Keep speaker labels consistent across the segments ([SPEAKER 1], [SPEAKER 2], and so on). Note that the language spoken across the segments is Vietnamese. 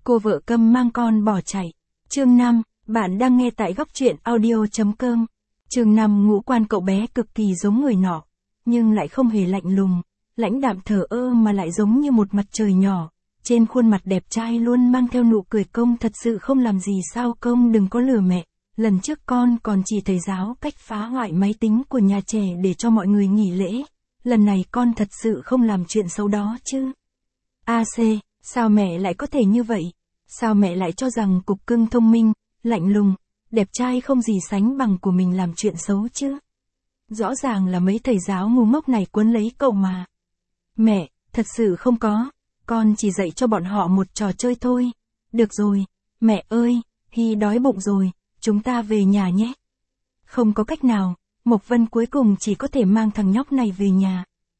[SPEAKER 1] Cô vợ câm mang con bỏ chạy. Chương 5, bạn đang nghe tại góc truyện audio.com. Chương 5 ngũ quan cậu bé cực kỳ giống người nọ, nhưng lại không hề lạnh lùng, lãnh đạm thờ ơ mà lại giống như một mặt trời nhỏ. Trên khuôn mặt đẹp trai luôn mang theo nụ cười. Công thật sự không làm gì sao? Công đừng có lừa mẹ. Lần trước con còn chỉ thầy giáo cách phá hoại máy tính của nhà trẻ để cho mọi người nghỉ lễ. Lần này con thật sự không làm chuyện xấu đó chứ? AC, sao mẹ lại có thể như vậy? Sao mẹ lại cho rằng cục cưng thông minh, lạnh lùng, đẹp trai không gì sánh bằng của mình làm chuyện xấu chứ? Rõ ràng là mấy thầy giáo ngu ngốc này quấn lấy cậu mà. Mẹ, thật sự không có. Con chỉ dạy cho bọn họ một trò chơi thôi. Được rồi, mẹ ơi, Hy đói bụng rồi, chúng ta về nhà nhé. Không có cách nào, Mộc Vân cuối cùng chỉ có thể mang thằng nhóc này về nhà.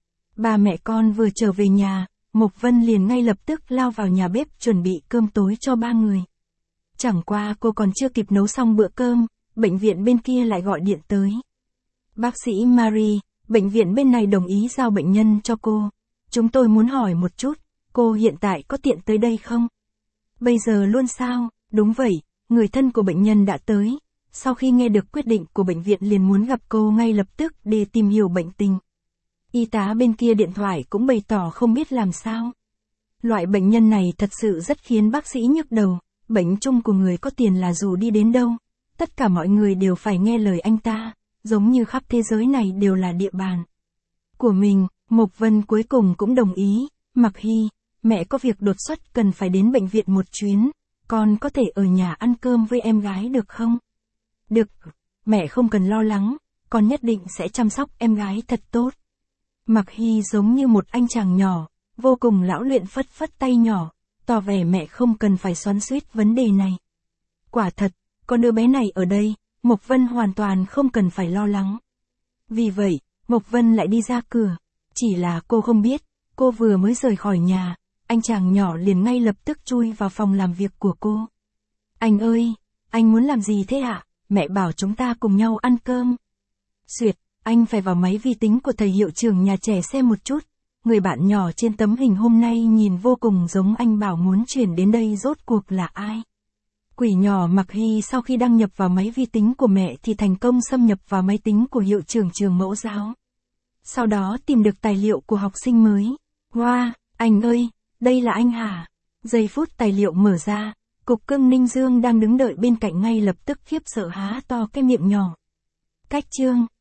[SPEAKER 1] Ba mẹ con vừa trở về nhà, Mộc Vân liền ngay lập tức lao vào nhà bếp chuẩn bị cơm tối cho ba người. Chẳng qua cô còn chưa kịp nấu xong bữa cơm, bệnh viện bên kia lại gọi điện tới. Bác sĩ Marie, bệnh viện bên này đồng ý giao bệnh nhân cho cô. Chúng tôi muốn hỏi một chút, cô hiện tại có tiện tới đây không? Bây giờ luôn sao? Đúng vậy, người thân của bệnh nhân đã tới. Sau khi nghe được quyết định của bệnh viện liền muốn gặp cô ngay lập tức để tìm hiểu bệnh tình. Y tá bên kia điện thoại cũng bày tỏ không biết làm sao. Loại bệnh nhân này thật sự rất khiến bác sĩ nhức đầu. Bệnh chung của người có tiền là dù đi đến đâu, tất cả mọi người đều phải nghe lời anh ta, giống như khắp thế giới này đều là địa bàn của mình. Mộc Vân cuối cùng cũng đồng ý. Mặc Hy, mẹ có việc đột xuất cần phải đến bệnh viện một chuyến, con có thể ở nhà ăn cơm với em gái được không? Được, mẹ không cần lo lắng, con nhất định sẽ chăm sóc em gái thật tốt. Mặc Hy giống như một anh chàng nhỏ, vô cùng lão luyện phất phất tay nhỏ, tỏ vẻ mẹ không cần phải xoắn xuýt vấn đề này. Quả thật, có đứa bé này ở đây, Mộc Vân hoàn toàn không cần phải lo lắng. Vì vậy, Mộc Vân lại đi ra cửa. Chỉ là cô không biết, cô vừa mới rời khỏi nhà, anh chàng nhỏ liền ngay lập tức chui vào phòng làm việc của cô. Anh ơi, anh muốn làm gì thế ạ? Mẹ bảo chúng ta cùng nhau ăn cơm. Xuyệt, anh phải vào máy vi tính của thầy hiệu trưởng nhà trẻ xem một chút. Người bạn nhỏ trên tấm hình hôm nay nhìn vô cùng giống anh bảo muốn chuyển đến đây rốt cuộc là ai? Quỷ nhỏ Mặc Hy sau khi đăng nhập vào máy vi tính của mẹ thì thành công xâm nhập vào máy tính của hiệu trưởng trường mẫu giáo. Sau đó tìm được tài liệu của học sinh mới. Wow, anh ơi, đây là anh hả? Giây phút tài liệu mở ra, cục cưng Ninh Dương đang đứng đợi bên cạnh ngay lập tức khiếp sợ há to cái miệng nhỏ. Cách chương